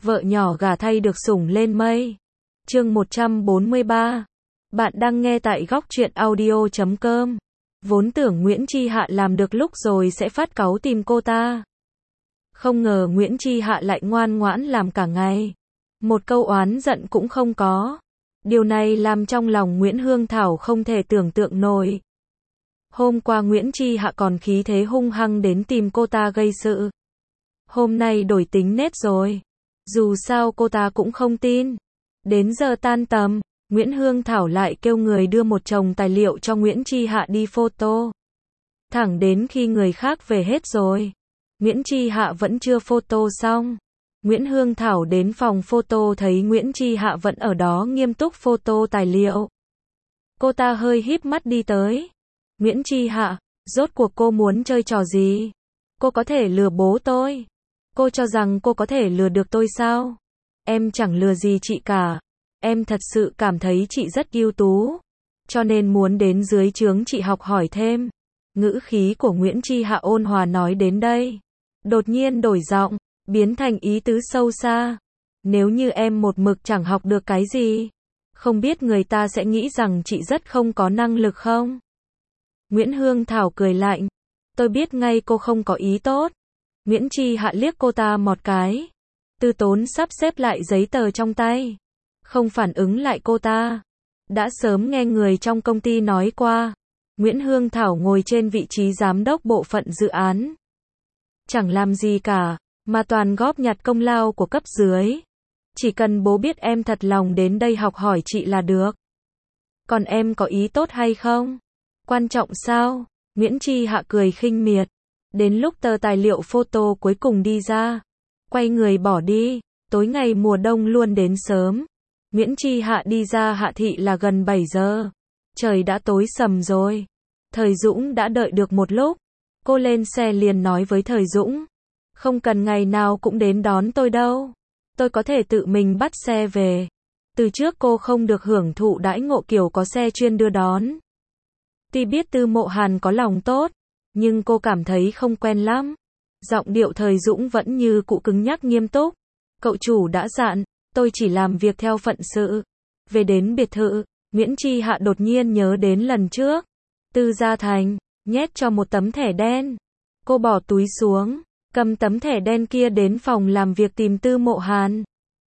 Vợ nhỏ gả thay được sủng lên mây. Chương 143. Bạn đang nghe tại góc truyện audio.com. Vốn tưởng Nguyễn Chi Hạ làm được lúc rồi sẽ phát cáu tìm cô ta. Không ngờ Nguyễn Chi Hạ lại ngoan ngoãn làm cả ngày. Một câu oán giận cũng không có. Điều này làm trong lòng Nguyễn Hương Thảo không thể tưởng tượng nổi. Hôm qua Nguyễn Chi Hạ còn khí thế hung hăng đến tìm cô ta gây sự. Hôm nay đổi tính nết rồi. Dù sao cô ta cũng không tin. Đến giờ tan tầm, Nguyễn Hương Thảo lại kêu người đưa một chồng tài liệu cho Nguyễn Chi Hạ đi photo. Thẳng đến khi người khác về hết rồi, Nguyễn Chi Hạ vẫn chưa photo xong. Nguyễn Hương Thảo đến phòng photo thấy Nguyễn Chi Hạ vẫn ở đó nghiêm túc photo tài liệu. Cô ta hơi híp mắt đi tới. Nguyễn Chi Hạ, rốt cuộc cô muốn chơi trò gì? Cô có thể lừa bố tôi. Cô cho rằng cô có thể lừa được tôi sao? Em chẳng lừa gì chị cả. Em thật sự cảm thấy chị rất ưu tú. Cho nên muốn đến dưới trướng chị học hỏi thêm. Ngữ khí của Nguyễn Chi Hạ ôn hòa nói đến đây. Đột nhiên đổi giọng, biến thành ý tứ sâu xa. Nếu như em một mực chẳng học được cái gì, không biết người ta sẽ nghĩ rằng chị rất không có năng lực không? Nguyễn Hương Thảo cười lạnh. Tôi biết ngay cô không có ý tốt. Nguyễn Chi Hạ liếc cô ta một cái. Từ tốn sắp xếp lại giấy tờ trong tay. Không phản ứng lại cô ta. Đã sớm nghe người trong công ty nói qua. Nguyễn Hương Thảo ngồi trên vị trí giám đốc bộ phận dự án. Chẳng làm gì cả, mà toàn góp nhặt công lao của cấp dưới. Chỉ cần bố biết em thật lòng đến đây học hỏi chị là được. Còn em có ý tốt hay không? Quan trọng sao? Nguyễn Chi Hạ cười khinh miệt. Đến lúc tờ tài liệu photo cuối cùng đi ra, quay người bỏ đi. Tối ngày mùa đông luôn đến sớm. Nguyễn Chi Hạ đi ra Hạ Thị là gần 7 giờ. Trời đã tối sầm rồi. Thời Dũng đã đợi được một lúc. Cô lên xe liền nói với Thời Dũng. Không cần ngày nào cũng đến đón tôi đâu. Tôi có thể tự mình bắt xe về. Từ trước cô không được hưởng thụ đãi ngộ kiểu có xe chuyên đưa đón. Tuy biết Tư Mộ Hàn có lòng tốt, nhưng cô cảm thấy không quen lắm. Giọng điệu Thời Dũng vẫn như cũ cứng nhắc nghiêm túc. Cậu chủ đã dặn, tôi chỉ làm việc theo phận sự. Về đến biệt thự, Nguyễn Chi Hạ đột nhiên nhớ đến lần trước. Tư Gia Thành, nhét cho một tấm thẻ đen. Cô bỏ túi xuống, cầm tấm thẻ đen kia đến phòng làm việc tìm Tư Mộ Hàn.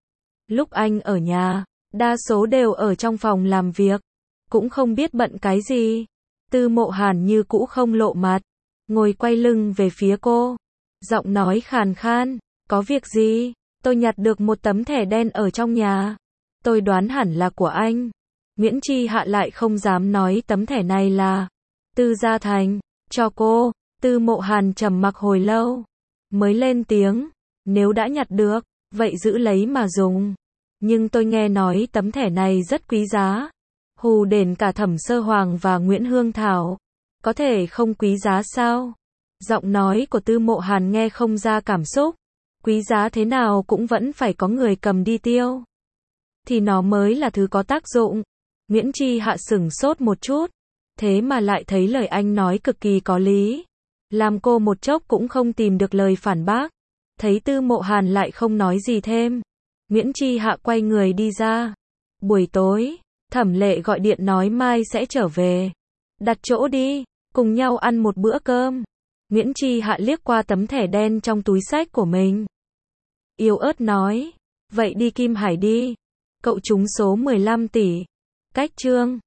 Lúc anh ở nhà, đa số đều ở trong phòng làm việc. Cũng không biết bận cái gì. Tư Mộ Hàn như cũ không lộ mặt. Ngồi quay lưng về phía cô. Giọng nói khàn khan. Có việc gì? Tôi nhặt được một tấm thẻ đen ở trong nhà. Tôi đoán hẳn là của anh. Nguyễn Chi Hạ lại không dám nói tấm thẻ này là Tư Gia Thành cho cô. Tư Mộ Hàn trầm mặc hồi lâu, mới lên tiếng. Nếu đã nhặt được, vậy giữ lấy mà dùng. Nhưng tôi nghe nói tấm thẻ này rất quý giá. Hù đến cả Thẩm Sơ Hoàng và Nguyễn Hương Thảo. Có thể không quý giá sao? Giọng nói của Tư Mộ Hàn nghe không ra cảm xúc. Quý giá thế nào cũng vẫn phải có người cầm đi tiêu. Thì nó mới là thứ có tác dụng. Nguyễn Chi Hạ sửng sốt một chút. Thế mà lại thấy lời anh nói cực kỳ có lý. Làm cô một chốc cũng không tìm được lời phản bác. Thấy Tư Mộ Hàn lại không nói gì thêm. Nguyễn Chi Hạ quay người đi ra. Buổi tối, Thẩm Lệ gọi điện nói mai sẽ trở về. Đặt chỗ đi, cùng nhau ăn một bữa cơm. Nguyễn Chi Hạ liếc qua tấm thẻ đen trong túi xách của mình. Yếu ớt nói. Vậy đi Kim Hải đi. Cậu trúng số 15 tỷ. Cách chương.